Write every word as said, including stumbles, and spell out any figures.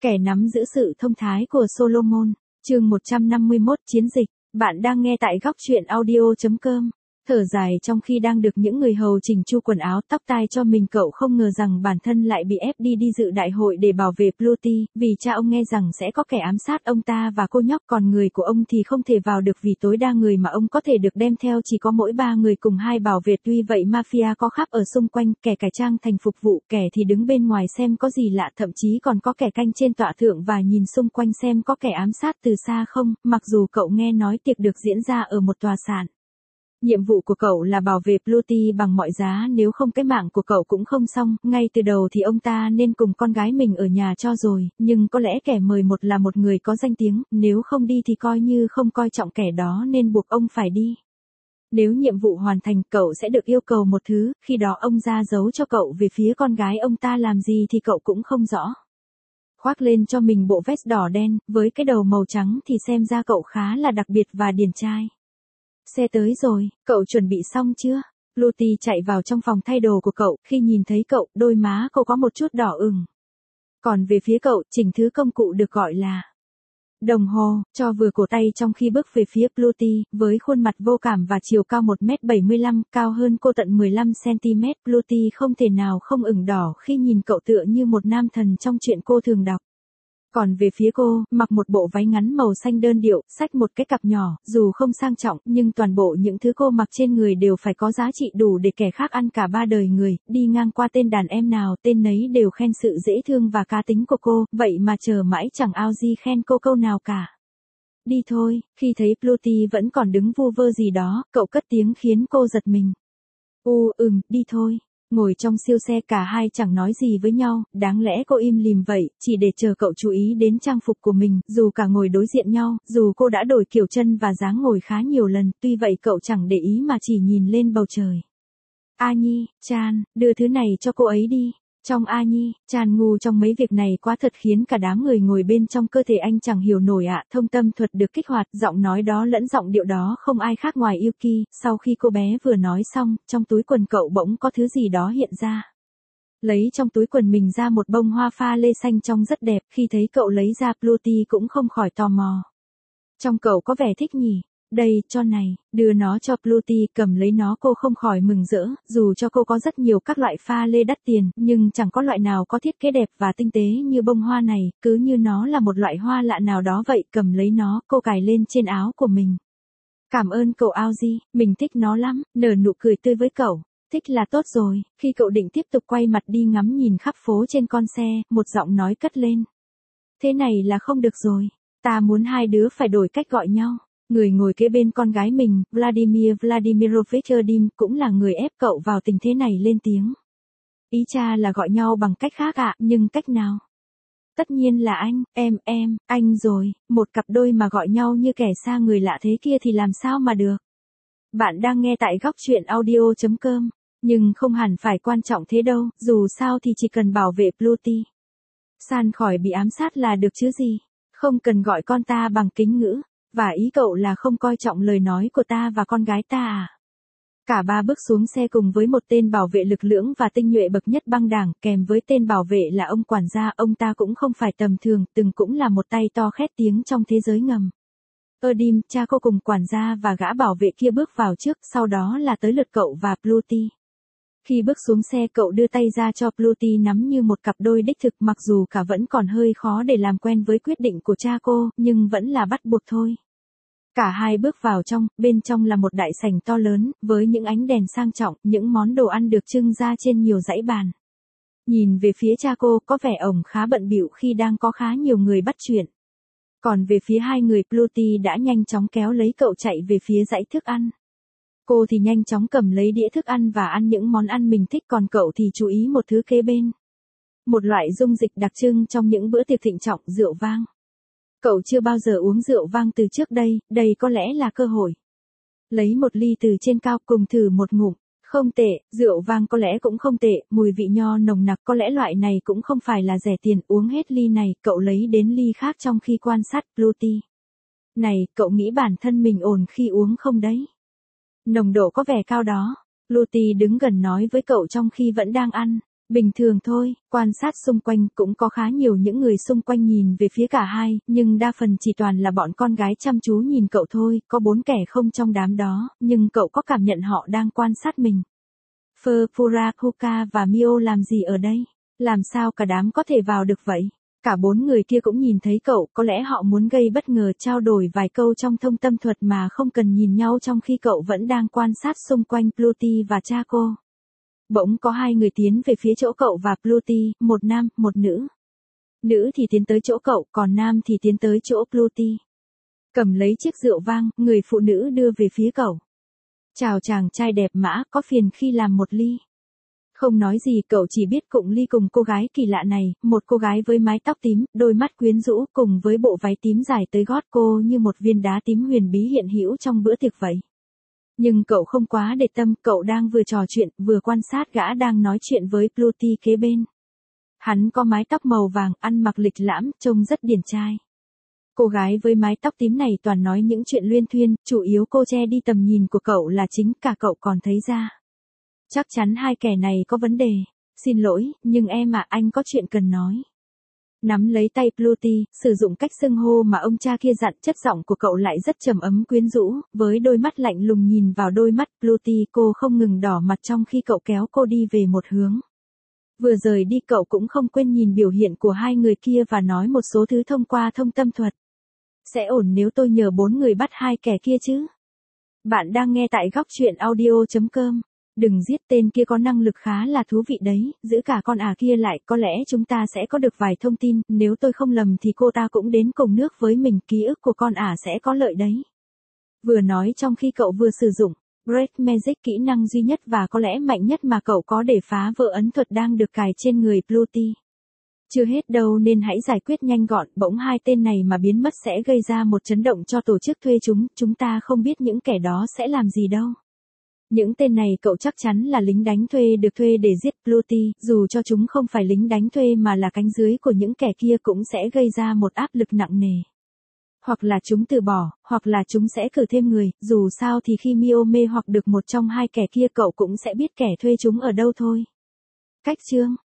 Kẻ nắm giữ sự thông thái của Solomon, chương một trăm năm mươi mốt Chiến dịch, bạn đang nghe tại góc truyện audio chấm com. Thở dài trong khi đang được những người hầu chỉnh chu quần áo tóc tai cho mình, cậu không ngờ rằng bản thân lại bị ép đi đi dự đại hội để bảo vệ Pluty, vì cha ông nghe rằng sẽ có kẻ ám sát ông ta và cô nhóc, còn người của ông thì không thể vào được vì tối đa người mà ông có thể được đem theo chỉ có mỗi ba người cùng hai bảo vệ. Tuy vậy mafia có khắp ở xung quanh, kẻ cải trang thành phục vụ, kẻ thì đứng bên ngoài xem có gì lạ, thậm chí còn có kẻ canh trên tọa thượng và nhìn xung quanh xem có kẻ ám sát từ xa không. Mặc dù cậu nghe nói tiệc được diễn ra ở một tòa sản, nhiệm vụ của cậu là bảo vệ Pluty bằng mọi giá, nếu không cái mạng của cậu cũng không xong. Ngay từ đầu thì ông ta nên cùng con gái mình ở nhà cho rồi, nhưng có lẽ kẻ mời một là một người có danh tiếng, nếu không đi thì coi như không coi trọng kẻ đó nên buộc ông phải đi. Nếu nhiệm vụ hoàn thành, cậu sẽ được yêu cầu một thứ, khi đó ông ra dấu cho cậu về phía con gái ông ta làm gì thì cậu cũng không rõ. Khoác lên cho mình bộ vest đỏ đen, với cái đầu màu trắng thì xem ra cậu khá là đặc biệt và điển trai. Xe tới rồi, cậu chuẩn bị xong chưa? Pluty chạy vào trong phòng thay đồ của cậu, khi nhìn thấy cậu, đôi má cô có một chút đỏ ửng. Còn về phía cậu, chỉnh thứ công cụ được gọi là đồng hồ, cho vừa cổ tay trong khi bước về phía Pluty, với khuôn mặt vô cảm và chiều cao một mét bảy mươi lăm, cao hơn cô tận mười lăm xăng-ti-mét, Pluty không thể nào không ửng đỏ khi nhìn cậu tựa như một nam thần trong chuyện cô thường đọc. Còn về phía cô, mặc một bộ váy ngắn màu xanh đơn điệu, xách một cái cặp nhỏ, dù không sang trọng, nhưng toàn bộ những thứ cô mặc trên người đều phải có giá trị đủ để kẻ khác ăn cả ba đời người. Đi ngang qua tên đàn em nào, tên nấy đều khen sự dễ thương và cá tính của cô, vậy mà chờ mãi chẳng ao gì khen cô câu nào cả. Đi thôi. Khi thấy Pluty vẫn còn đứng vu vơ gì đó, cậu cất tiếng khiến cô giật mình. U, ừm, đi thôi. Ngồi trong siêu xe, cả hai chẳng nói gì với nhau, đáng lẽ cô im lìm vậy, chỉ để chờ cậu chú ý đến trang phục của mình. Dù cả ngồi đối diện nhau, dù cô đã đổi kiểu chân và dáng ngồi khá nhiều lần, tuy vậy cậu chẳng để ý mà chỉ nhìn lên bầu trời. A Nhi, Chan, đưa thứ này cho cô ấy đi. Trong A Nhi, Chan ngu trong mấy việc này quá thật khiến cả đám người ngồi bên trong cơ thể anh chẳng hiểu nổi ạ. Thông tâm thuật được kích hoạt, giọng nói đó lẫn giọng điệu đó không ai khác ngoài Yuki. Sau khi cô bé vừa nói xong, trong túi quần cậu bỗng có thứ gì đó hiện ra. Lấy trong túi quần mình ra một bông hoa pha lê xanh trông rất đẹp, khi thấy cậu lấy ra, Pluty cũng không khỏi tò mò. Trong cậu có vẻ thích nhỉ? Đây, cho này, đưa nó cho Pluty. Cầm lấy nó, cô không khỏi mừng rỡ, dù cho cô có rất nhiều các loại pha lê đắt tiền, nhưng chẳng có loại nào có thiết kế đẹp và tinh tế như bông hoa này, cứ như nó là một loại hoa lạ nào đó vậy. Cầm lấy nó, cô cài lên trên áo của mình. Cảm ơn cậu Aoji, mình thích nó lắm, nở nụ cười tươi với cậu. Thích là tốt rồi. Khi cậu định tiếp tục quay mặt đi ngắm nhìn khắp phố trên con xe, một giọng nói cất lên. Thế này là không được rồi, ta muốn hai đứa phải đổi cách gọi nhau. Người ngồi kế bên con gái mình, Vladimir Vladimirovich Erdim, cũng là người ép cậu vào tình thế này lên tiếng. Ý cha là gọi nhau bằng cách khác ạ, à, nhưng cách nào? Tất nhiên là anh, em, em, anh rồi, một cặp đôi mà gọi nhau như kẻ xa người lạ thế kia thì làm sao mà được? Bạn đang nghe tại góc truyện audio chấm com, nhưng không hẳn phải quan trọng thế đâu, dù sao thì chỉ cần bảo vệ Pluty San khỏi bị ám sát là được chứ gì, không cần gọi con ta bằng kính ngữ. Và ý cậu là không coi trọng lời nói của ta và con gái ta à? Cả ba bước xuống xe cùng với một tên bảo vệ lực lưỡng và tinh nhuệ bậc nhất băng đảng, kèm với tên bảo vệ là ông quản gia. Ông ta cũng không phải tầm thường, từng cũng là một tay to khét tiếng trong thế giới ngầm. Erdim, cha cô cùng quản gia và gã bảo vệ kia bước vào trước, sau đó là tới lượt cậu và Pluty. Khi bước xuống xe, cậu đưa tay ra cho Pluty nắm như một cặp đôi đích thực, mặc dù cả vẫn còn hơi khó để làm quen với quyết định của cha cô, nhưng vẫn là bắt buộc thôi. Cả hai bước vào trong, bên trong là một đại sảnh to lớn, với những ánh đèn sang trọng, những món đồ ăn được trưng ra trên nhiều dãy bàn. Nhìn về phía cha cô, có vẻ ổng khá bận bịu khi đang có khá nhiều người bắt chuyện. Còn về phía hai người, Pluty đã nhanh chóng kéo lấy cậu chạy về phía dãy thức ăn. Cô thì nhanh chóng cầm lấy đĩa thức ăn và ăn những món ăn mình thích, còn cậu thì chú ý một thứ kế bên. Một loại dung dịch đặc trưng trong những bữa tiệc thịnh trọng, rượu vang. Cậu chưa bao giờ uống rượu vang từ trước đây, đây có lẽ là cơ hội. Lấy một ly từ trên cao cùng thử một ngụm. Không tệ, rượu vang có lẽ cũng không tệ, mùi vị nho nồng nặc, có lẽ loại này cũng không phải là rẻ tiền. Uống hết ly này, cậu lấy đến ly khác trong khi quan sát Pluty. Này, cậu nghĩ bản thân mình ổn khi uống không đấy? Nồng độ có vẻ cao đó. Pluty đứng gần nói với cậu trong khi vẫn đang ăn. Bình thường thôi, quan sát xung quanh cũng có khá nhiều những người xung quanh nhìn về phía cả hai, nhưng đa phần chỉ toàn là bọn con gái chăm chú nhìn cậu thôi, có bốn kẻ không trong đám đó, nhưng cậu có cảm nhận họ đang quan sát mình. Phơ, Furukawa và Mio làm gì ở đây? Làm sao cả đám có thể vào được vậy? Cả bốn người kia cũng nhìn thấy cậu, có lẽ họ muốn gây bất ngờ trao đổi vài câu trong thông tâm thuật mà không cần nhìn nhau trong khi cậu vẫn đang quan sát xung quanh Pluty và Chaco. Bỗng có hai người tiến về phía chỗ cậu và Pluty, một nam, một nữ. Nữ thì tiến tới chỗ cậu, còn nam thì tiến tới chỗ Pluty. Cầm lấy chiếc rượu vang, người phụ nữ đưa về phía cậu. Chào chàng trai đẹp mã, có phiền khi làm một ly. Không nói gì, cậu chỉ biết cụng ly cùng cô gái kỳ lạ này, một cô gái với mái tóc tím, đôi mắt quyến rũ cùng với bộ váy tím dài tới gót cô như một viên đá tím huyền bí hiện hữu trong bữa tiệc vậy. Nhưng cậu không quá để tâm, cậu đang vừa trò chuyện, vừa quan sát gã đang nói chuyện với Pluty kế bên. Hắn có mái tóc màu vàng, ăn mặc lịch lãm, trông rất điển trai. Cô gái với mái tóc tím này toàn nói những chuyện luyên thuyên, chủ yếu cô che đi tầm nhìn của cậu là chính, cả cậu còn thấy ra. Chắc chắn hai kẻ này có vấn đề. Xin lỗi, nhưng em à, anh có chuyện cần nói. Nắm lấy tay Pluty, sử dụng cách xưng hô mà ông cha kia dặn, chất giọng của cậu lại rất trầm ấm quyến rũ, với đôi mắt lạnh lùng nhìn vào đôi mắt Pluty, cô không ngừng đỏ mặt trong khi cậu kéo cô đi về một hướng. Vừa rời đi cậu cũng không quên nhìn biểu hiện của hai người kia và nói một số thứ thông qua thông tâm thuật. Sẽ ổn nếu tôi nhờ bốn người bắt hai kẻ kia chứ? Bạn đang nghe tại góc truyện audio chấm com. Đừng giết, tên kia có năng lực khá là thú vị đấy, giữ cả con ả kia lại, có lẽ chúng ta sẽ có được vài thông tin, nếu tôi không lầm thì cô ta cũng đến cùng nước với mình, ký ức của con ả sẽ có lợi đấy. Vừa nói trong khi cậu vừa sử dụng Break Magic, kỹ năng duy nhất và có lẽ mạnh nhất mà cậu có để phá vỡ ấn thuật đang được cài trên người Pluty. Chưa hết đâu nên hãy giải quyết nhanh gọn, bỗng hai tên này mà biến mất sẽ gây ra một chấn động cho tổ chức thuê chúng, chúng ta không biết những kẻ đó sẽ làm gì đâu. Những tên này cậu chắc chắn là lính đánh thuê được thuê để giết Pluty, dù cho chúng không phải lính đánh thuê mà là cánh dưới của những kẻ kia cũng sẽ gây ra một áp lực nặng nề. Hoặc là chúng từ bỏ, hoặc là chúng sẽ cử thêm người, dù sao thì khi Mio mê hoặc được một trong hai kẻ kia cậu cũng sẽ biết kẻ thuê chúng ở đâu thôi. Cách chương